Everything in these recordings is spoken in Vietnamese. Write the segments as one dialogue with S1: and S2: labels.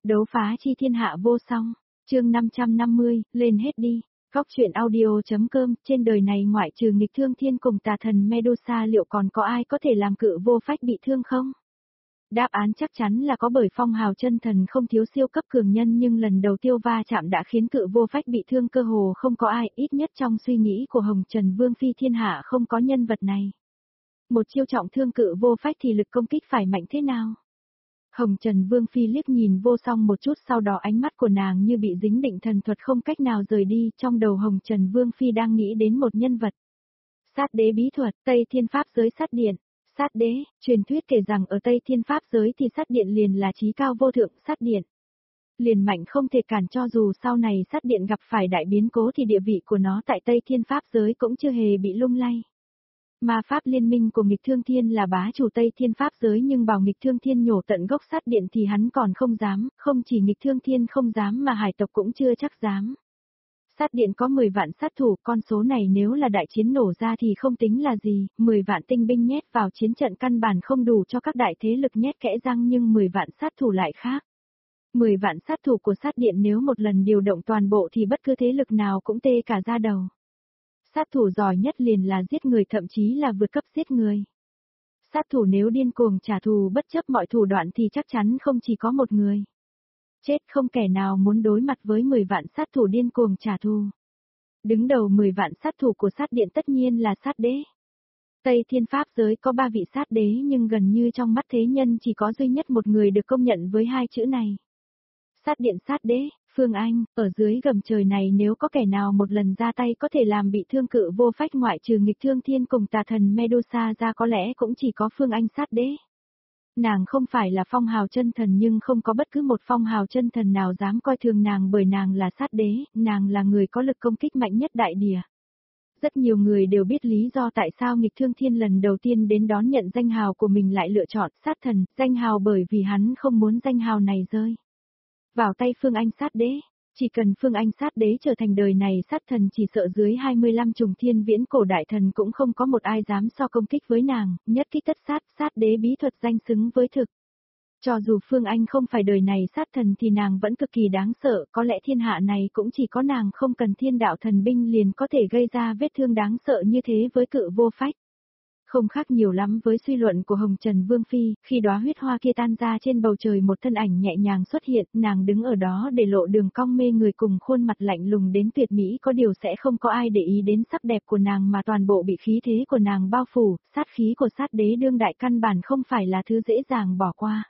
S1: Đấu phá chi thiên hạ vô song, chương 550, lên hết đi. Góc truyện audio.com, trên đời này ngoại trừ nghịch thương thiên cùng tà thần Medusa liệu còn có ai có thể làm cự vô phách bị thương không? Đáp án chắc chắn là có, bởi phong hào chân thần không thiếu siêu cấp cường nhân, nhưng lần đầu tiêu va chạm đã khiến cự vô phách bị thương cơ hồ không có ai, ít nhất trong suy nghĩ của Hồng Trần Vương Phi thiên hạ không có nhân vật này. Một chiêu trọng thương cự vô phách thì lực công kích phải mạnh thế nào? Hồng Trần Vương Phi liếc nhìn Vô Song một chút, sau đó ánh mắt của nàng như bị dính định thần thuật không cách nào rời đi, trong đầu Hồng Trần Vương Phi đang nghĩ đến một nhân vật. Sát đế bí thuật, Tây Thiên Pháp giới sát điện. Sát đế, truyền thuyết kể rằng ở Tây Thiên Pháp giới thì sát điện liền là chí cao vô thượng, sát điện liền mạnh không thể cản, cho dù sau này sát điện gặp phải đại biến cố thì địa vị của nó tại Tây Thiên Pháp giới cũng chưa hề bị lung lay. Ma pháp liên minh của nghịch thương thiên là bá chủ Tây Thiên Pháp giới, nhưng bảo nghịch thương thiên nhổ tận gốc sát điện thì hắn còn không dám, không chỉ nghịch thương thiên không dám mà hải tộc cũng chưa chắc dám. Sát điện có 10 vạn sát thủ, con số này nếu là đại chiến nổ ra thì không tính là gì, 10 vạn tinh binh nhét vào chiến trận căn bản không đủ cho các đại thế lực nhét kẽ răng, nhưng 10 vạn sát thủ lại khác. 10 vạn sát thủ của sát điện nếu một lần điều động toàn bộ thì bất cứ thế lực nào cũng tê cả da đầu. Sát thủ giỏi nhất liền là giết người, thậm chí là vượt cấp giết người. Sát thủ nếu điên cuồng trả thù bất chấp mọi thủ đoạn thì chắc chắn không chỉ có một người. Chết không kẻ nào muốn đối mặt với 10 vạn sát thủ điên cuồng trả thù. Đứng đầu 10 vạn sát thủ của sát điện tất nhiên là sát đế. Tây Thiên Pháp giới có 3 vị sát đế, nhưng gần như trong mắt thế nhân chỉ có duy nhất một người được công nhận với hai chữ này. Sát điện sát đế, Phương Anh, ở dưới gầm trời này nếu có kẻ nào một lần ra tay có thể làm bị thương cự vô phách ngoại trừ nghịch thương thiên cùng tà thần Medusa ra, có lẽ cũng chỉ có Phương Anh sát đế. Nàng không phải là phong hào chân thần, nhưng không có bất cứ một phong hào chân thần nào dám coi thường nàng, bởi nàng là sát đế, nàng là người có lực công kích mạnh nhất đại địa. Rất nhiều người đều biết lý do tại sao nghịch thương thiên lần đầu tiên đến đón nhận danh hào của mình lại lựa chọn sát thần, danh hào bởi vì hắn không muốn danh hào này rơi vào tay Phương Anh sát đế. Chỉ cần Phương Anh sát đế trở thành đời này sát thần, chỉ sợ dưới 25 trùng thiên viễn cổ đại thần cũng không có một ai dám so công kích với nàng, nhất kích tất sát, sát đế bí thuật danh xứng với thực. Cho dù Phương Anh không phải đời này sát thần thì nàng vẫn cực kỳ đáng sợ, có lẽ thiên hạ này cũng chỉ có nàng không cần thiên đạo thần binh liền có thể gây ra vết thương đáng sợ như thế với cự vô phách. Không khác nhiều lắm với suy luận của Hồng Trần Vương Phi, khi đóa huyết hoa kia tan ra trên bầu trời một thân ảnh nhẹ nhàng xuất hiện, nàng đứng ở đó để lộ đường cong mê người cùng khuôn mặt lạnh lùng đến tuyệt mỹ, có điều sẽ không có ai để ý đến sắc đẹp của nàng mà toàn bộ bị khí thế của nàng bao phủ, sát khí của sát đế đương đại căn bản không phải là thứ dễ dàng bỏ qua.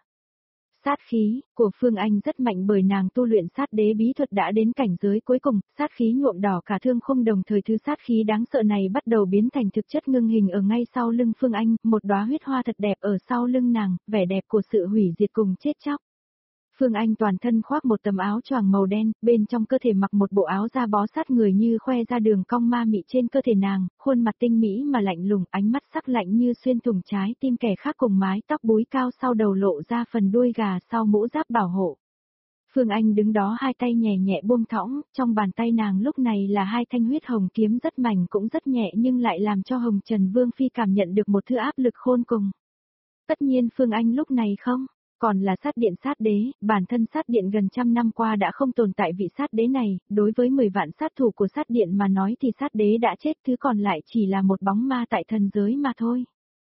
S1: Sát khí của Phương Anh rất mạnh bởi nàng tu luyện sát đế bí thuật đã đến cảnh giới cuối cùng, sát khí nhuộm đỏ cả thương khung, đồng thời thứ sát khí đáng sợ này bắt đầu biến thành thực chất ngưng hình ở ngay sau lưng Phương Anh, một đóa huyết hoa thật đẹp ở sau lưng nàng, vẻ đẹp của sự hủy diệt cùng chết chóc. Phương Anh toàn thân khoác một tấm áo choàng màu đen, bên trong cơ thể mặc một bộ áo da bó sát người như khoe ra đường cong ma mị trên cơ thể nàng, khuôn mặt tinh mỹ mà lạnh lùng, ánh mắt sắc lạnh như xuyên thủng trái tim kẻ khác, cùng mái tóc búi cao sau đầu lộ ra phần đuôi gà sau mũ giáp bảo hộ. Phương Anh đứng đó hai tay nhẹ nhẹ buông thõng, trong bàn tay nàng lúc này là hai thanh huyết hồng kiếm rất mảnh cũng rất nhẹ, nhưng lại làm cho Hồng Trần Vương Phi cảm nhận được một thứ áp lực khôn cùng. Tất nhiên Phương Anh lúc này không còn là sát điện sát đế, bản thân sát điện gần trăm năm qua đã không tồn tại vị sát đế này, đối với 10 vạn sát thủ của sát điện mà nói thì sát đế đã chết, thứ còn lại chỉ là một bóng ma tại thần giới mà thôi.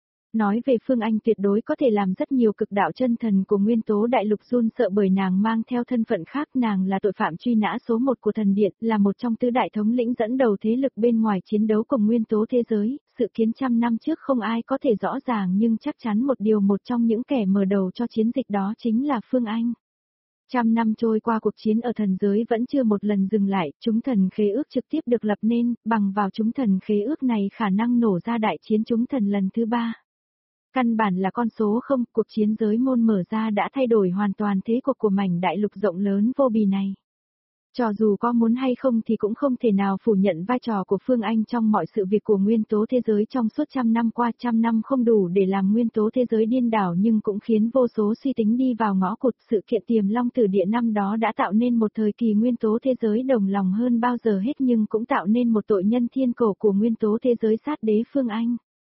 S1: Nói về Phương Anh tuyệt đối có thể làm rất nhiều cực đạo chân thần của nguyên tố đại lục run sợ, bởi nàng mang theo thân phận khác, nàng là tội phạm truy nã số 1 của thần điện, là một trong tứ đại thống lĩnh dẫn đầu thế lực bên ngoài chiến đấu cùng nguyên tố thế giới, sự kiến trăm năm trước không ai có thể rõ ràng, nhưng chắc chắn một điều, một trong những kẻ mở đầu cho chiến dịch đó chính là Phương Anh. Trăm năm trôi qua, cuộc chiến ở thần giới vẫn chưa một lần dừng lại, chúng thần khế ước trực tiếp được lập nên, bằng vào chúng thần khế ước này khả năng nổ ra đại chiến chúng thần lần thứ 3. Căn bản là con số không, cuộc chiến giới môn mở ra đã thay đổi hoàn toàn thế cục của mảnh đại lục rộng lớn vô bì này. Cho dù có muốn hay không thì cũng không thể nào phủ nhận vai trò của Phương Anh trong mọi sự việc của nguyên tố thế giới trong suốt trăm năm qua. Trăm năm không đủ để làm nguyên tố thế giới điên đảo, nhưng cũng khiến vô số suy tính đi vào ngõ cụt. Sự kiện Tiềm Long Tử Địa năm đó đã tạo nên một thời kỳ nguyên tố thế giới đồng lòng hơn bao giờ hết, nhưng cũng tạo nên một tội nhân thiên cổ của nguyên tố thế giới sát đế Phương Anh.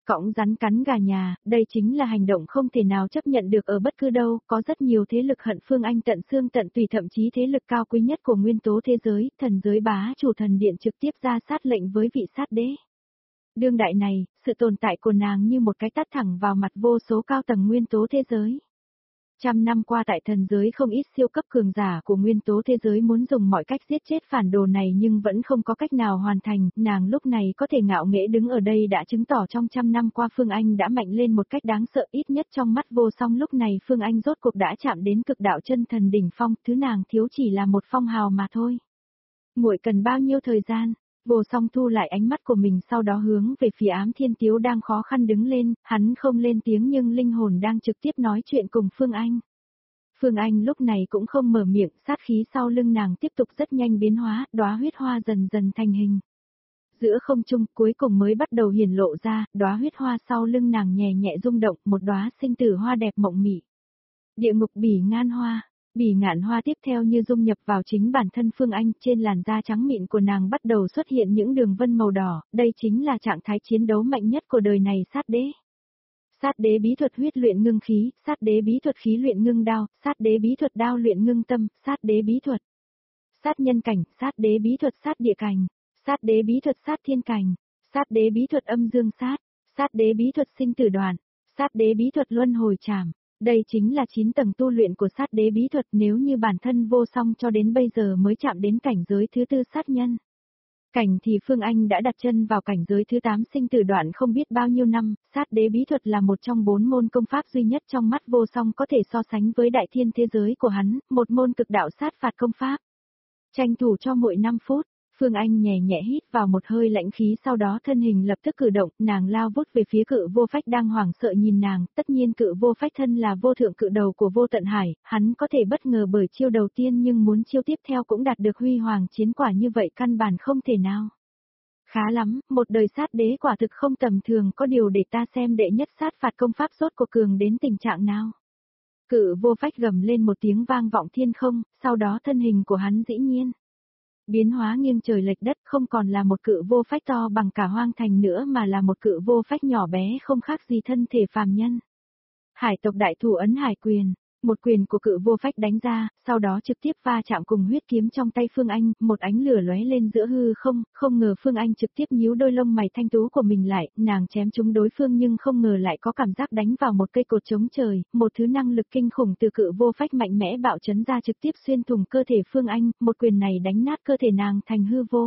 S1: Cõng rắn cắn gà nhà, đây chính là hành động không thể nào chấp nhận được ở bất cứ đâu, có rất nhiều thế lực hận Phương Anh tận xương tận tùy, thậm chí thế lực cao quý nhất của nguyên tố thế giới, thần giới bá chủ thần điện trực tiếp ra sát lệnh với vị sát đế. Đương đại này, sự tồn tại của nàng như một cái tát thẳng vào mặt vô số cao tầng nguyên tố thế giới. Trăm năm qua tại thần giới không ít siêu cấp cường giả của nguyên tố thế giới muốn dùng mọi cách giết chết phản đồ này nhưng vẫn không có cách nào hoàn thành, nàng lúc này có thể ngạo nghễ đứng ở đây đã chứng tỏ trong trăm năm qua Phương Anh đã mạnh lên một cách đáng sợ, ít nhất trong mắt Vô Song lúc này Phương Anh rốt cuộc đã chạm đến cực đạo chân thần đỉnh phong, thứ nàng thiếu chỉ là một phong hào mà thôi. Muội cần bao nhiêu thời gian? Vô Song thu lại ánh mắt của mình sau đó hướng về phía Ám Thiên Tiếu đang khó khăn đứng lên, hắn không lên tiếng nhưng linh hồn đang trực tiếp nói chuyện cùng Phương Anh. Phương Anh lúc này cũng không mở miệng, sát khí sau lưng nàng tiếp tục rất nhanh biến hóa, đóa huyết hoa dần dần thành hình. Giữa không trung cuối cùng mới bắt đầu hiển lộ ra, đóa huyết hoa sau lưng nàng nhẹ nhẹ rung động, một đóa sinh tử hoa đẹp mộng mị. Địa ngục bỉ ngan hoa. Bỉ ngạn hoa tiếp theo như dung nhập vào chính bản thân Phương Anh, trên làn da trắng mịn của nàng bắt đầu xuất hiện những đường vân màu đỏ, đây chính là trạng thái chiến đấu mạnh nhất của đời này sát đế. Sát đế bí thuật huyết luyện ngưng khí, sát đế bí thuật khí luyện ngưng đao, sát đế bí thuật đao luyện ngưng tâm, sát đế bí thuật sát nhân cảnh, sát đế bí thuật sát địa cảnh, sát đế bí thuật sát thiên cảnh, sát đế bí thuật âm dương sát đế bí thuật sinh tử đoạn, sát đế bí thuật luân hồi trảm. Đây chính là 9 tầng tu luyện của sát đế bí thuật, nếu như bản thân Vô Song cho đến bây giờ mới chạm đến cảnh giới thứ 4 sát nhân. Cảnh thì Phương Anh đã đặt chân vào cảnh giới thứ 8 sinh tử đoạn không biết bao nhiêu năm, sát đế bí thuật là một trong 4 môn công pháp duy nhất trong mắt Vô Song có thể so sánh với đại thiên thế giới của hắn, một môn cực đạo sát phạt công pháp. Tranh thủ cho mỗi 5 phút. Phương Anh nhẹ nhẹ hít vào một hơi lãnh khí sau đó thân hình lập tức cử động, nàng lao vút về phía Cự Vô Phách đang hoảng sợ nhìn nàng, tất nhiên Cự Vô Phách thân là vô thượng cự đầu của Vô Tận Hải, hắn có thể bất ngờ bởi chiêu đầu tiên nhưng muốn chiêu tiếp theo cũng đạt được huy hoàng chiến quả như vậy căn bản không thể nào. Khá lắm, một đời sát đế quả thực không tầm thường, có điều để ta xem đệ nhất sát phạt công pháp rốt cuộc cường đến tình trạng nào. Cự Vô Phách gầm lên một tiếng vang vọng thiên không, sau đó thân hình của hắn dĩ nhiên biến hóa nghiêng trời lệch đất, không còn là một Cự Vô Phách to bằng cả hoang thành nữa mà là một Cự Vô Phách nhỏ bé không khác gì thân thể phàm nhân. Hải tộc đại thủ ấn hải quyền, một quyền của Cự Vô Phách đánh ra, sau đó trực tiếp va chạm cùng huyết kiếm trong tay Phương Anh, một ánh lửa lóe lên giữa hư không, không ngờ Phương Anh trực tiếp nhíu đôi lông mày thanh tú của mình lại, nàng chém trúng đối phương nhưng không ngờ lại có cảm giác đánh vào một cây cột chống trời, một thứ năng lực kinh khủng từ Cự Vô Phách mạnh mẽ bạo chấn ra trực tiếp xuyên thủng cơ thể Phương Anh, một quyền này đánh nát cơ thể nàng thành hư vô.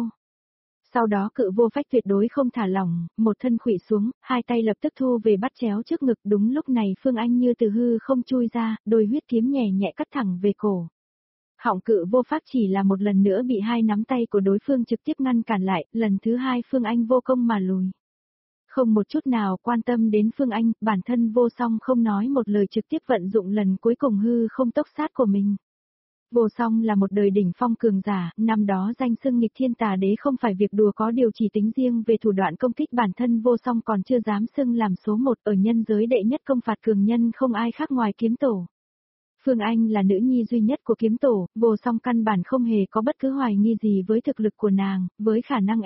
S1: Sau đó Cự Vô Phách tuyệt đối không thả lỏng, một thân khuỵu xuống, hai tay lập tức thu về bắt chéo trước ngực, đúng lúc này Phương Anh như từ hư không chui ra, đôi huyết kiếm nhẹ nhẹ cắt thẳng về cổ. Họng Cự Vô Phách chỉ là một lần nữa bị hai nắm tay của đối phương trực tiếp ngăn cản lại, lần thứ hai Phương Anh vô công mà lùi. Không một chút nào quan tâm đến Phương Anh, bản thân Vô Song không nói một lời trực tiếp vận dụng lần cuối cùng hư không tốc sát của mình. Vô Song là một đời đỉnh phong cường giả, năm đó danh xưng nghịch thiên tà đế không phải việc đùa, có điều chỉ tính riêng về thủ đoạn công kích bản thân Vô Song còn chưa dám xưng làm số 1 ở nhân giới, đệ nhất công phạt cường nhân không ai khác ngoài kiếm tổ. Phương Anh là nữ nhi duy nhất của kiếm tổ, Vô Song căn bản không hề có bất cứ hoài nghi gì với thực lực của nàng, với khả năng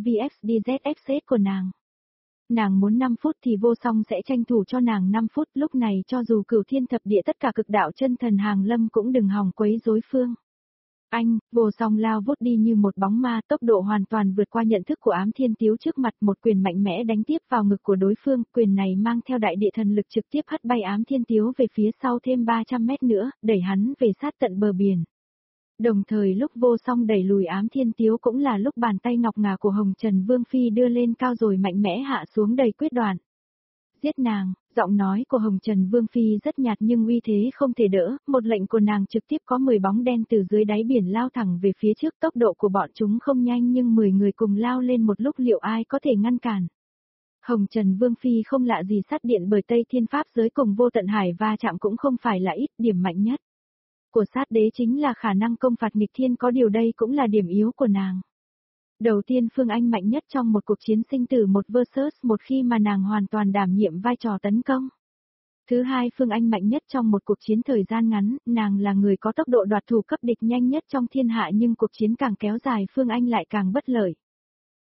S1: FPVXDZXS của nàng. Nàng muốn 5 phút thì Vô Song sẽ tranh thủ cho nàng 5 phút, lúc này cho dù cửu thiên thập địa tất cả cực đạo chân thần hàng lâm cũng đừng hòng quấy rối Phương Anh. Vô Song lao vút đi như một bóng ma, tốc độ hoàn toàn vượt qua nhận thức của Ám Thiên Tiếu trước mặt, một quyền mạnh mẽ đánh tiếp vào ngực của đối phương, quyền này mang theo đại địa thần lực trực tiếp hất bay Ám Thiên Tiếu về phía sau thêm 300 mét nữa, đẩy hắn về sát tận bờ biển. Đồng thời lúc Vô Song đẩy lùi Ám Thiên Tiếu cũng là lúc bàn tay ngọc ngà của Hồng Trần Vương Phi đưa lên cao rồi mạnh mẽ hạ xuống đầy quyết đoán. Giết nàng, giọng nói của Hồng Trần Vương Phi rất nhạt nhưng uy thế không thể đỡ, một lệnh của nàng trực tiếp có 10 bóng đen từ dưới đáy biển lao thẳng về phía trước, tốc độ của bọn chúng không nhanh nhưng 10 người cùng lao lên một lúc liệu ai có thể ngăn cản. Hồng Trần Vương Phi không lạ gì sát điện, bởi Tây Thiên Pháp giới cùng Vô Tận Hải va chạm cũng không phải là ít, điểm mạnh nhất của sát đế chính là khả năng công phạt nghịch thiên, có điều đây cũng là điểm yếu của nàng. Đầu tiên Phương Anh mạnh nhất trong một cuộc chiến sinh tử một versus một khi mà nàng hoàn toàn đảm nhiệm vai trò tấn công. Thứ hai Phương Anh mạnh nhất trong một cuộc chiến thời gian ngắn, nàng là người có tốc độ đoạt thủ cấp địch nhanh nhất trong thiên hạ nhưng cuộc chiến càng kéo dài Phương Anh lại càng bất lợi.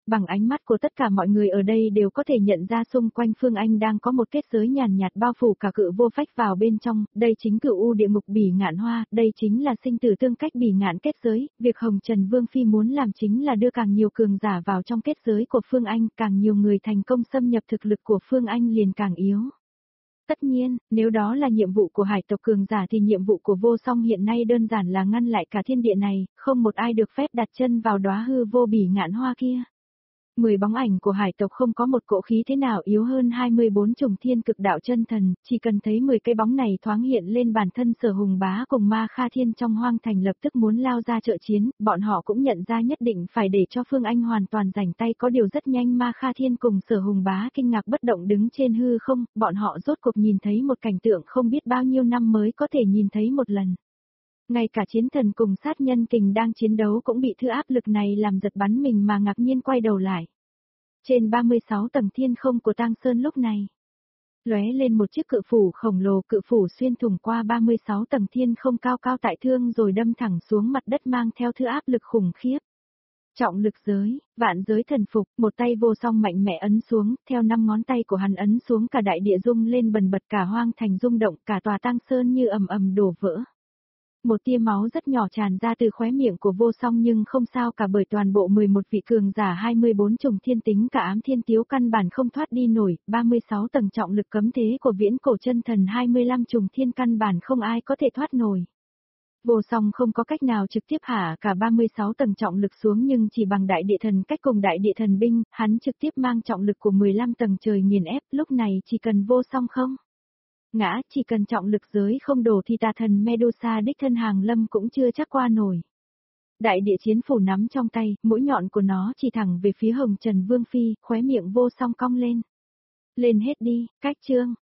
S1: Bằng ánh mắt của tất cả mọi người ở đây đều có thể nhận ra xung quanh Phương Anh đang có một kết giới nhàn nhạt bao phủ cả cự vô phách vào bên trong, đây chính cự u địa ngục bỉ ngạn hoa, đây chính là sinh tử tương cách bỉ ngạn kết giới, việc Hồng Trần Vương Phi muốn làm chính là đưa càng nhiều cường giả vào trong kết giới của Phương Anh, càng nhiều người thành công xâm nhập thực lực của Phương Anh liền càng yếu. Tất nhiên, nếu đó là nhiệm vụ của hải tộc cường giả thì nhiệm vụ của vô song hiện nay đơn giản là ngăn lại cả thiên địa này, không một ai được phép đặt chân vào đóa hư vô bỉ ngạn hoa kia. 10 bóng ảnh của hải tộc không có một cỗ khí thế nào yếu hơn 24 trùng thiên cực đạo chân thần, chỉ cần thấy 10 cái bóng này thoáng hiện lên bản thân Sở Hùng Bá cùng Ma Kha Thiên trong hoang thành lập tức muốn lao ra trợ chiến, bọn họ cũng nhận ra nhất định phải để cho Phương Anh hoàn toàn rảnh tay, có điều rất nhanh Ma Kha Thiên cùng Sở Hùng Bá kinh ngạc bất động đứng trên hư không, bọn họ rốt cuộc nhìn thấy một cảnh tượng không biết bao nhiêu năm mới có thể nhìn thấy một lần. Ngay cả chiến thần cùng sát nhân kình đang chiến đấu cũng bị thứ áp lực này làm giật bắn mình mà ngạc nhiên quay đầu lại. Trên 36 tầng thiên không của Tang Sơn lúc này, lóe lên một chiếc cự phủ khổng lồ, cự phủ xuyên thủng qua 36 tầng thiên không cao cao tại thương rồi đâm thẳng xuống mặt đất mang theo thứ áp lực khủng khiếp. Trọng lực giới, vạn giới thần phục, một tay vô song mạnh mẽ ấn xuống, theo 5 ngón tay của hắn ấn xuống cả đại địa rung lên bần bật, cả hoang thành rung động, cả tòa Tang Sơn như ầm ầm đổ vỡ. Một tia máu rất nhỏ tràn ra từ khóe miệng của vô song nhưng không sao cả, bởi toàn bộ 11 vị cường giả 24 trùng thiên tính cả ám thiên tiếu căn bản không thoát đi nổi, 36 tầng trọng lực cấm thế của viễn cổ chân thần 25 trùng thiên căn bản không ai có thể thoát nổi. Vô song không có cách nào trực tiếp hạ cả 36 tầng trọng lực xuống, nhưng chỉ bằng đại địa thần cách cùng đại địa thần binh, hắn trực tiếp mang trọng lực của 15 tầng trời nghiền ép, lúc này chỉ cần vô song không ngã, chỉ cần trọng lực giới không đổ thì tà thần Medusa đích thân hàng lâm cũng chưa chắc qua nổi. Đại địa chiến phủ nắm trong tay, mũi nhọn của nó chỉ thẳng về phía Hồng Trần Vương Phi, khóe miệng vô song cong lên. Lên hết đi, cách chương.